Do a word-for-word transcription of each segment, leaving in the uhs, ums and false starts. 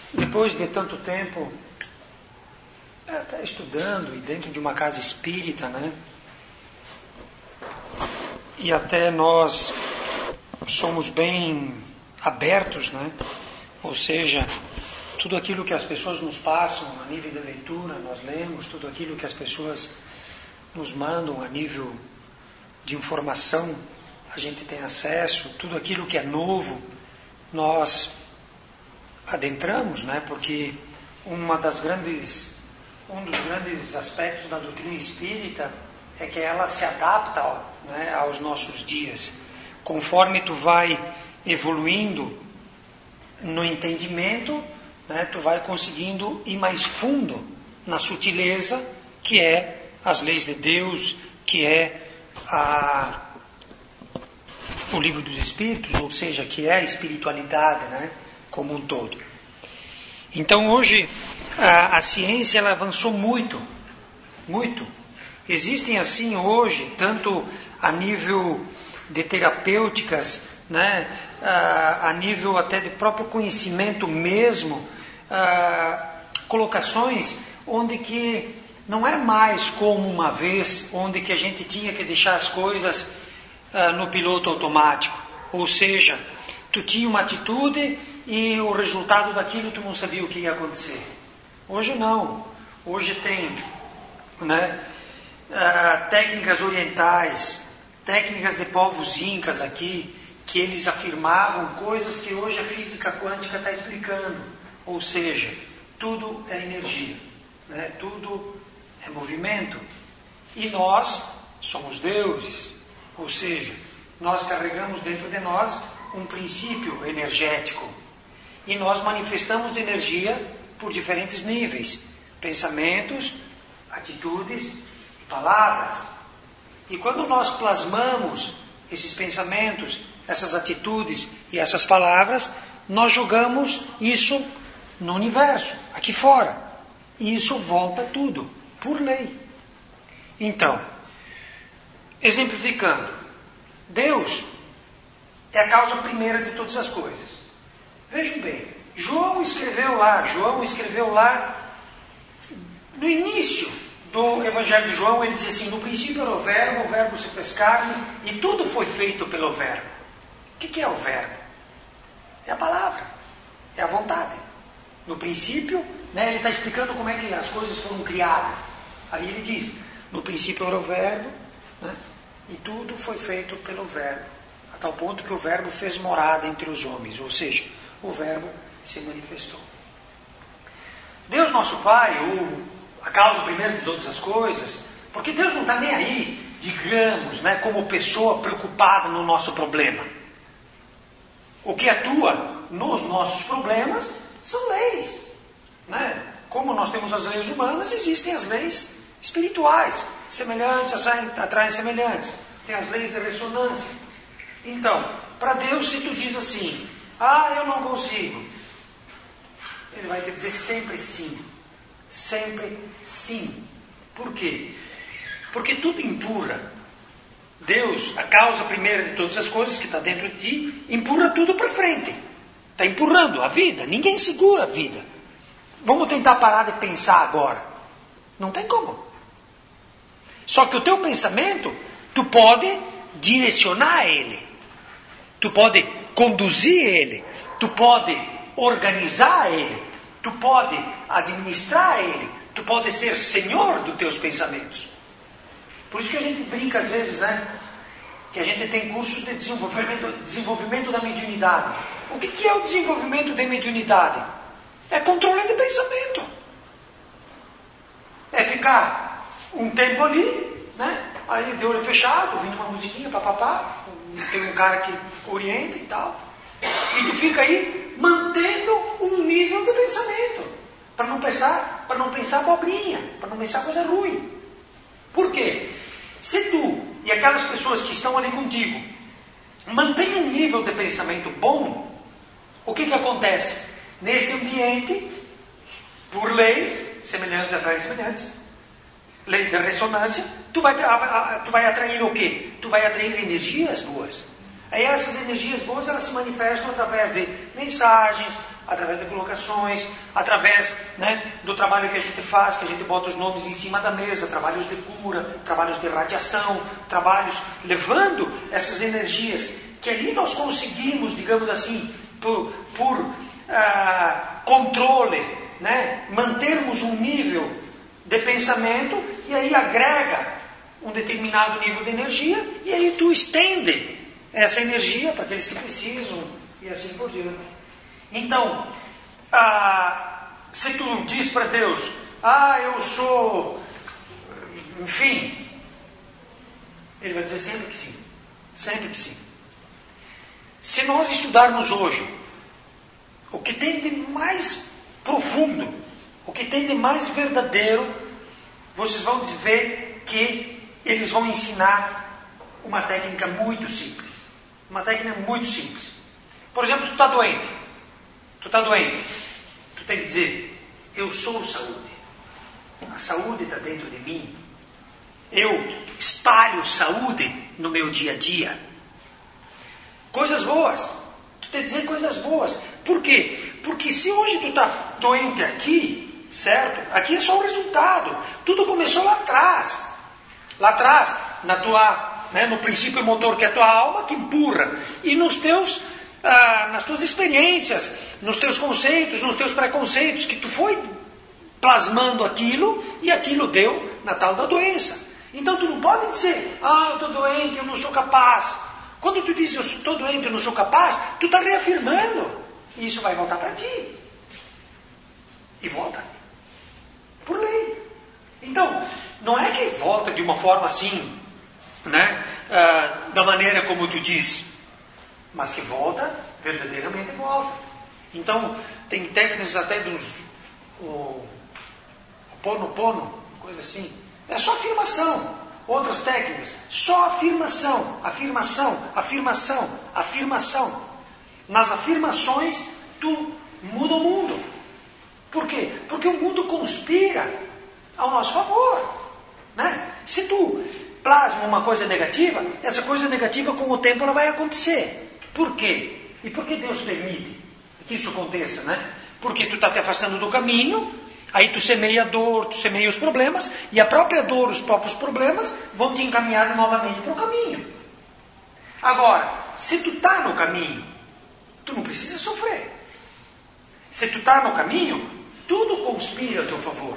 Depois de tanto tempo até estudando e dentro de uma casa espírita, né? E até nós somos bem abertos, né? Ou seja, tudo aquilo que as pessoas nos passam a nível de leitura, nós lemos, tudo aquilo que as pessoas nos mandam a nível de informação, a gente tem acesso, tudo aquilo que é novo, nós adentramos, né? Porque uma das grandes, um dos grandes aspectos da doutrina espírita é que ela se adapta, né, aos nossos dias. Conforme tu vai evoluindo no entendimento, né, tu vai conseguindo ir mais fundo na sutileza que é as leis de Deus, que é a, o livro dos Espíritos, ou seja, que é a espiritualidade, né, como um todo. Então hoje a, a ciência ela avançou muito, muito. Existem assim hoje, tanto a nível de terapêuticas, né, a, a nível até de próprio conhecimento mesmo, a, colocações onde que não é mais como uma vez, onde que a gente tinha que deixar as coisas a, no piloto automático. Ou seja, tu tinha uma atitude e o resultado daquilo tu não sabia o que ia acontecer. Hoje não. Hoje tem, né, uh, técnicas orientais, técnicas de povos incas aqui, que eles afirmavam coisas que hoje a física quântica está explicando. Ou seja, tudo é energia, né? Tudo é movimento. E nós somos deuses. Ou seja, nós carregamos dentro de nós um princípio energético. E nós manifestamos energia por diferentes níveis. Pensamentos, atitudes e palavras. E quando nós plasmamos esses pensamentos, essas atitudes e essas palavras, nós jogamos isso no universo, aqui fora. E isso volta tudo, por lei. Então, exemplificando, Deus é a causa primeira de todas as coisas. Vejam bem, João escreveu lá, João escreveu lá, no início do Evangelho de João, ele diz assim: no princípio era o verbo, o verbo se fez carne, e tudo foi feito pelo verbo. O que, que é o verbo? É a palavra, é a vontade. No princípio, né, ele está explicando como é que as coisas foram criadas. Aí ele diz, no princípio era o verbo, né, e tudo foi feito pelo verbo, a tal ponto que o verbo fez morada entre os homens, ou seja, o verbo se manifestou. Deus nosso Pai, o, a causa primeira de todas as coisas, porque Deus não está nem aí, digamos, né, como pessoa preocupada no nosso problema. O que atua nos nossos problemas são leis, né? Como nós temos as leis humanas, existem as leis espirituais. Semelhantes atraem semelhantes. Tem as leis de ressonância. Então, para Deus, se tu diz assim, ah, eu não consigo, Ele vai te dizer sempre sim. Sempre sim. Por quê? Porque tudo empurra. Deus, a causa primeira de todas as coisas que está dentro de ti, empurra tudo para frente. Está empurrando a vida. Ninguém segura a vida. Vamos tentar parar de pensar agora. Não tem como. Só que o teu pensamento, tu pode direcionar ele. Tu pode conduzir ele. Tu pode organizar ele. Tu pode administrar ele. Tu pode ser senhor dos teus pensamentos. Por isso que a gente brinca às vezes, né? Que a gente tem cursos de desenvolvimento, desenvolvimento da mediunidade. O que, que é o desenvolvimento da mediunidade? É controle de pensamento. É ficar um tempo ali, né? Aí de olho fechado, ouvindo uma musiquinha, papapá. Tem um cara que orienta e tal. E tu fica aí mantendo um nível de pensamento. Para não pensar, para não pensar bobrinha, para não pensar coisa ruim. Por quê? Se tu e aquelas pessoas que estão ali contigo mantêm um nível de pensamento bom, o que que acontece? Nesse ambiente, por lei, semelhantes atraem semelhantes, lei de ressonância, tu vai, tu vai atrair o quê? Tu vai atrair energias boas. Aí essas energias boas, elas se manifestam através de mensagens, através de colocações, através, né, do trabalho que a gente faz, que a gente bota os nomes em cima da mesa, trabalhos de cura, trabalhos de radiação, trabalhos levando essas energias, que ali nós conseguimos, digamos assim, por, por ah, controle, né, mantermos um nível de pensamento, e aí agrega um determinado nível de energia, e aí tu estende essa energia para aqueles que precisam, e assim por diante. Então, ah, se tu diz para Deus, ah, eu sou, enfim, Ele vai dizer sempre que sim, sempre que sim. Se nós estudarmos hoje o que tem de mais profundo, o que tem de mais verdadeiro, vocês vão ver que eles vão ensinar uma técnica muito simples. Uma técnica muito simples. Por exemplo, tu está doente. Tu está doente. Tu tem que dizer, eu sou saúde. A saúde está dentro de mim. Eu espalho saúde no meu dia a dia. Coisas boas. Tu tem que dizer coisas boas. Por quê? Porque se hoje tu está doente aqui, certo? Aqui é só o resultado. Tudo começou lá atrás. Lá atrás, na tua, né, no princípio motor, que é a tua alma, que empurra. E nos teus, ah, nas tuas experiências, nos teus conceitos, nos teus preconceitos, que tu foi plasmando aquilo, e aquilo deu na tal da doença. Então tu não pode dizer, ah, eu estou doente, eu não sou capaz. Quando tu diz, eu estou doente, eu não sou capaz, tu está reafirmando. E isso vai voltar para ti. E volta. Por lei. Então, não é que volta de uma forma assim, né, uh, da maneira como tu diz, mas que volta, verdadeiramente volta. Então, tem técnicas até dos o, o pono pono, coisa assim. É só afirmação. Outras técnicas, só afirmação, afirmação, afirmação, afirmação. Nas afirmações, tu muda o mundo. Por quê? Porque o mundo conspira ao nosso favor. Né? Se tu plasma uma coisa negativa, essa coisa negativa com o tempo ela vai acontecer. Por quê? E por que Deus permite que isso aconteça? Né? Porque tu está te afastando do caminho, aí tu semeia a dor, tu semeia os problemas, e a própria dor, os próprios problemas vão te encaminhar novamente para o caminho. Agora, se tu está no caminho, tu não precisa sofrer. Se tu está no caminho, tudo conspira a teu favor.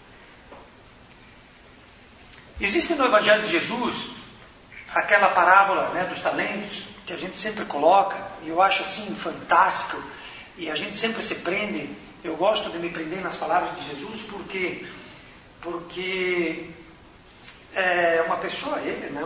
Existe no Evangelho de Jesus aquela parábola, né, dos talentos, que a gente sempre coloca, e eu acho assim fantástico, e a gente sempre se prende. Eu gosto de me prender nas palavras de Jesus porque, porque é uma pessoa, ele, né, um,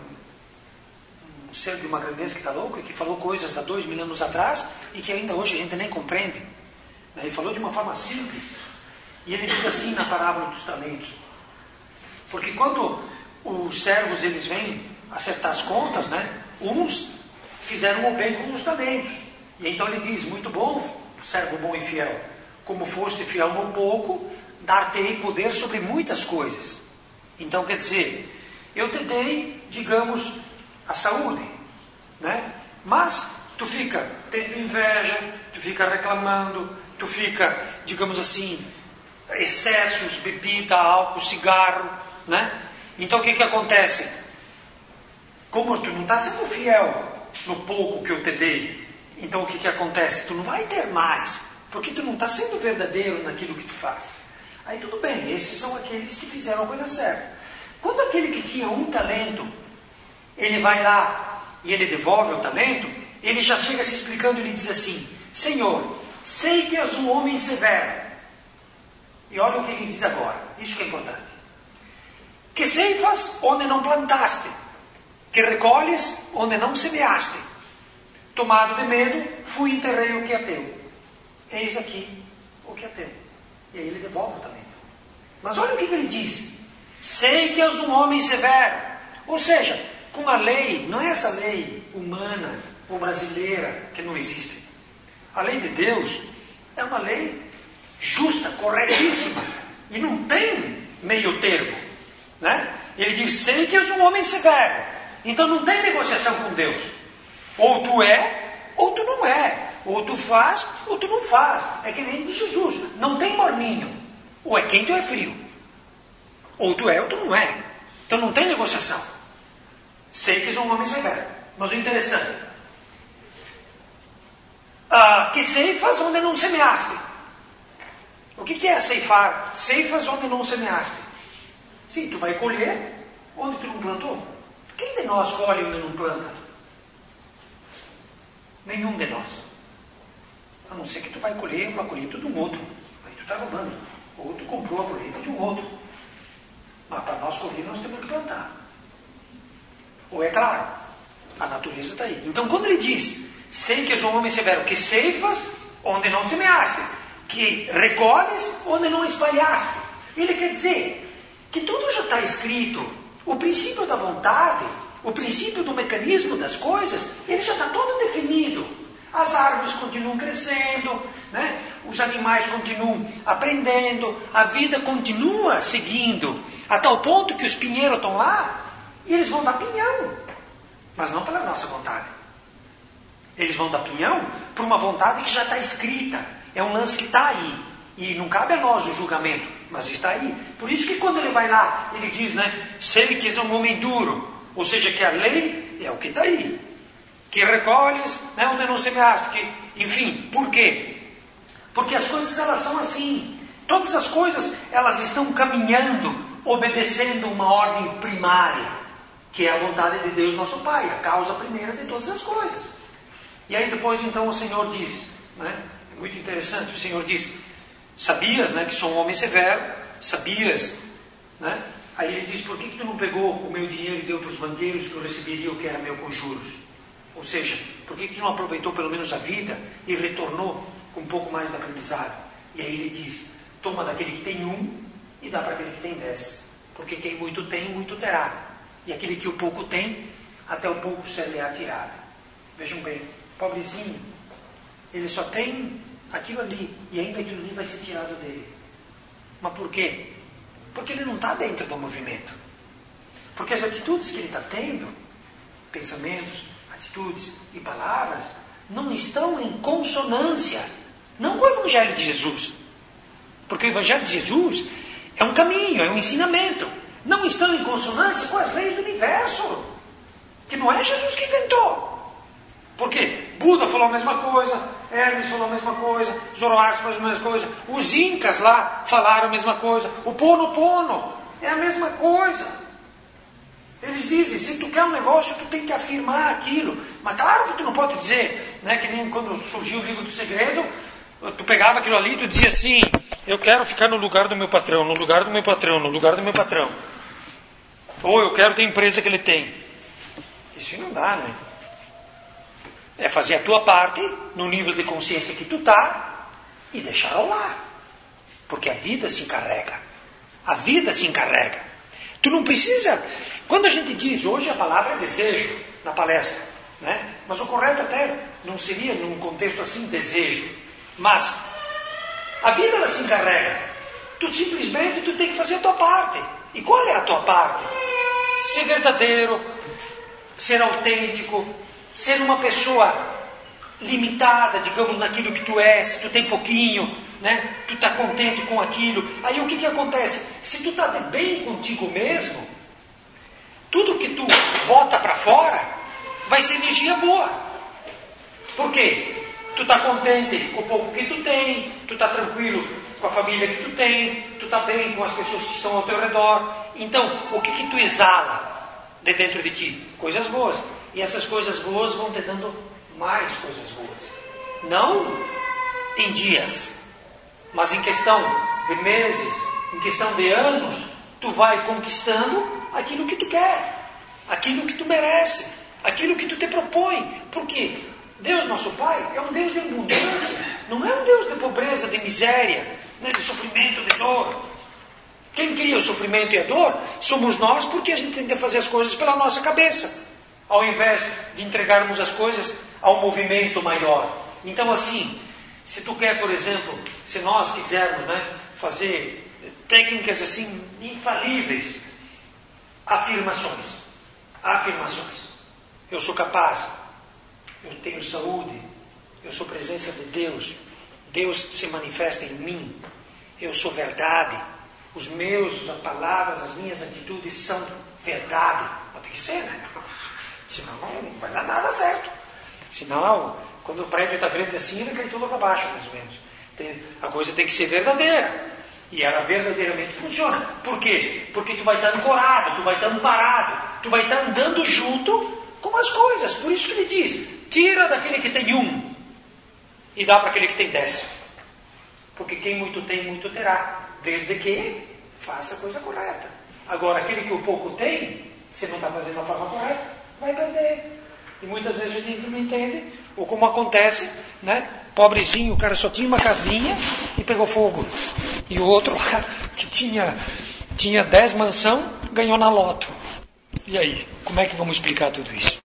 um, um ser de uma grandeza que está louco e que falou coisas há dois mil anos atrás e que ainda hoje a gente nem compreende. Ele falou de uma forma simples. E ele diz assim na parábola dos talentos. Porque quando os servos eles vêm acertar as contas, né, uns fizeram o bem com os talentos. E então ele diz, muito bom, servo bom e fiel. Como foste fiel no pouco, dar-te-ei poder sobre muitas coisas. Então quer dizer, eu te dei, digamos, a saúde, né? Mas tu fica tendo inveja, tu fica reclamando, tu fica, digamos assim, excessos, bebida, álcool, cigarro, né? Então o que que acontece? Como tu não está sendo fiel no pouco que eu te dei, então o que que acontece? Tu não vai ter mais, porque tu não está sendo verdadeiro naquilo que tu faz. Aí tudo bem, esses são aqueles que fizeram a coisa certa. Quando aquele que tinha um talento, ele vai lá e ele devolve o talento, ele já chega se explicando e ele diz assim, Senhor, sei que és um homem severo. E olha o que ele diz agora, isso que é importante. Que ceifas onde não plantaste, que recolhes onde não semeaste. Tomado de medo, fui e enterrei o que é teu. Eis aqui o que é teu. E aí ele devolve o talento. Mas olha o que, que ele diz. Sei que és um homem severo. Ou seja, com a lei, não é essa lei humana ou brasileira que não existe. A lei de Deus é uma lei justa, corretíssima. E não tem meio termo. Né? Ele diz, sei que és um homem severo. Então não tem negociação com Deus. Ou tu é, ou tu não é. Ou tu faz, ou tu não faz. É que nem de Jesus. Não tem morninho. Ou é quente ou é frio. Ou tu é ou tu não é. Então não tem negociação. Sei que és um homem severo. Mas o interessante. Ah, que ceifas onde não semeaste. O que, que é ceifar? Ceifas onde não semeaste. Sim, tu vai colher onde tu não plantou. Quem de nós colhe onde não planta? Nenhum de nós. A não ser que tu vai colher uma colheita de um outro. Aí tu está roubando. Ou tu comprou a colheita de um outro. Mas para nós colher, nós temos que plantar. Ou é claro, a natureza está aí. Então quando ele diz, sei que és um homem severo, que ceifas onde não semeaste, que recolhes onde não espalhaste. Ele quer dizer que tudo já está escrito. O princípio da vontade, o princípio do mecanismo das coisas, ele já está todo definido. As árvores continuam crescendo, né? Os animais continuam aprendendo, a vida continua seguindo, a tal ponto que os pinheiros estão lá e eles vão dar pinhão, mas não pela nossa vontade. Eles vão dar pinhão por uma vontade que já está escrita. É um lance que está aí. E não cabe a nós o julgamento, mas está aí. Por isso que quando ele vai lá, ele diz, né? Sei que és um homem duro. Ou seja, que a lei é o que está aí. Que recolhes, né, onde não semeaste. Que, enfim, por quê? Porque as coisas elas são assim. Todas as coisas elas estão caminhando, obedecendo uma ordem primária, que é a vontade de Deus nosso Pai, a causa primeira de todas as coisas. E aí depois então o Senhor diz, né? É muito interessante, o Senhor diz, sabias, né, que sou um homem severo, sabias, né? Aí ele diz, por que, que tu não pegou o meu dinheiro e deu para os banqueiros que eu receberia o que era meu com juros? Ou seja, por que, que tu não aproveitou pelo menos a vida e retornou com um pouco mais de aprendizado? E aí ele diz, toma daquele que tem um e dá para aquele que tem dez. Porque quem muito tem, muito terá. E aquele que o pouco tem, até o pouco ser-lhe-á tirado. Vejam bem, pobrezinho, ele só tem aquilo ali, e ainda aquilo ali vai ser tirado dele. Mas por quê? Porque ele não está dentro do movimento. Porque as atitudes que ele está tendo, pensamentos, atitudes e palavras, não estão em consonância, não com o Evangelho de Jesus. Porque o Evangelho de Jesus é um caminho, é um ensinamento. Não estão em consonância com as leis do universo, que não é Jesus que inventou. Porque Buda falou a mesma coisa, Hermes falou a mesma coisa, Zoroastro falou a mesma coisa, os Incas lá falaram a mesma coisa, o Pono Pono é a mesma coisa. Eles dizem, se tu quer um negócio, tu tem que afirmar aquilo. Mas claro que tu não pode dizer, né, que nem quando surgiu o livro do segredo, tu pegava aquilo ali e tu dizia assim, eu quero ficar no lugar do meu patrão, no lugar do meu patrão, no lugar do meu patrão. Ou eu quero ter a empresa que ele tem. Isso não dá, né? É fazer a tua parte no nível de consciência que tu está e deixar rolar. Porque a vida se encarrega. A vida se encarrega. Tu não precisa... Quando a gente diz, hoje a palavra é desejo na palestra, né? Mas o correto até não seria num contexto assim, desejo. Mas a vida ela se encarrega. Tu simplesmente tu tem que fazer a tua parte. E qual é a tua parte? Ser verdadeiro, ser autêntico, ser uma pessoa limitada, digamos, naquilo que tu és. Se tu tem pouquinho, né? Tu está contente com aquilo. Aí o que, que acontece? Se tu está de bem contigo mesmo, tudo que tu bota para fora vai ser energia boa. Por quê? Tu está contente com o pouco que tu tem, tu está tranquilo com a família que tu tem, tu está bem com as pessoas que estão ao teu redor. Então, o que, que tu exala de dentro de ti? Coisas boas. E essas coisas boas vão te dando mais coisas boas. Não em dias, mas em questão de meses, em questão de anos, tu vai conquistando aquilo que tu quer, aquilo que tu merece, aquilo que tu te propõe. Porque Deus, nosso Pai, é um Deus de abundância, não é um Deus de pobreza, de miséria, né, de sofrimento, de dor. Quem cria o sofrimento e a dor somos nós, porque a gente tenta fazer as coisas pela nossa cabeça, ao invés de entregarmos as coisas ao movimento maior. Então assim, se tu quer, por exemplo, se nós quisermos, né, fazer técnicas assim infalíveis, afirmações, afirmações. Eu sou capaz, eu tenho saúde, Eu sou presença de Deus. Deus se manifesta em mim. Eu sou verdade. Os meus, as palavras, as minhas atitudes são verdade. Mas tem que ser, né? Senão não vai dar nada certo. Senão, quando o prédio está grande assim, ele cai tudo para baixo, mais ou menos. Tem, a coisa tem que ser verdadeira. E ela verdadeiramente funciona. Por quê? Porque tu vai estar ancorado, tu vai estar amparado, tu vai estar andando junto com as coisas. Por isso que ele diz, tira daquele que tem um e dá para aquele que tem dez. Porque quem muito tem, muito terá. Desde que faça a coisa correta. Agora, aquele que o pouco tem, se não está fazendo a forma correta, vai perder. E muitas vezes a gente não entende, ou como acontece, né? Pobrezinho, o cara só tinha uma casinha e pegou fogo. E o outro lá, que tinha, tinha dez mansão, ganhou na loto. E aí, como é que vamos explicar tudo isso?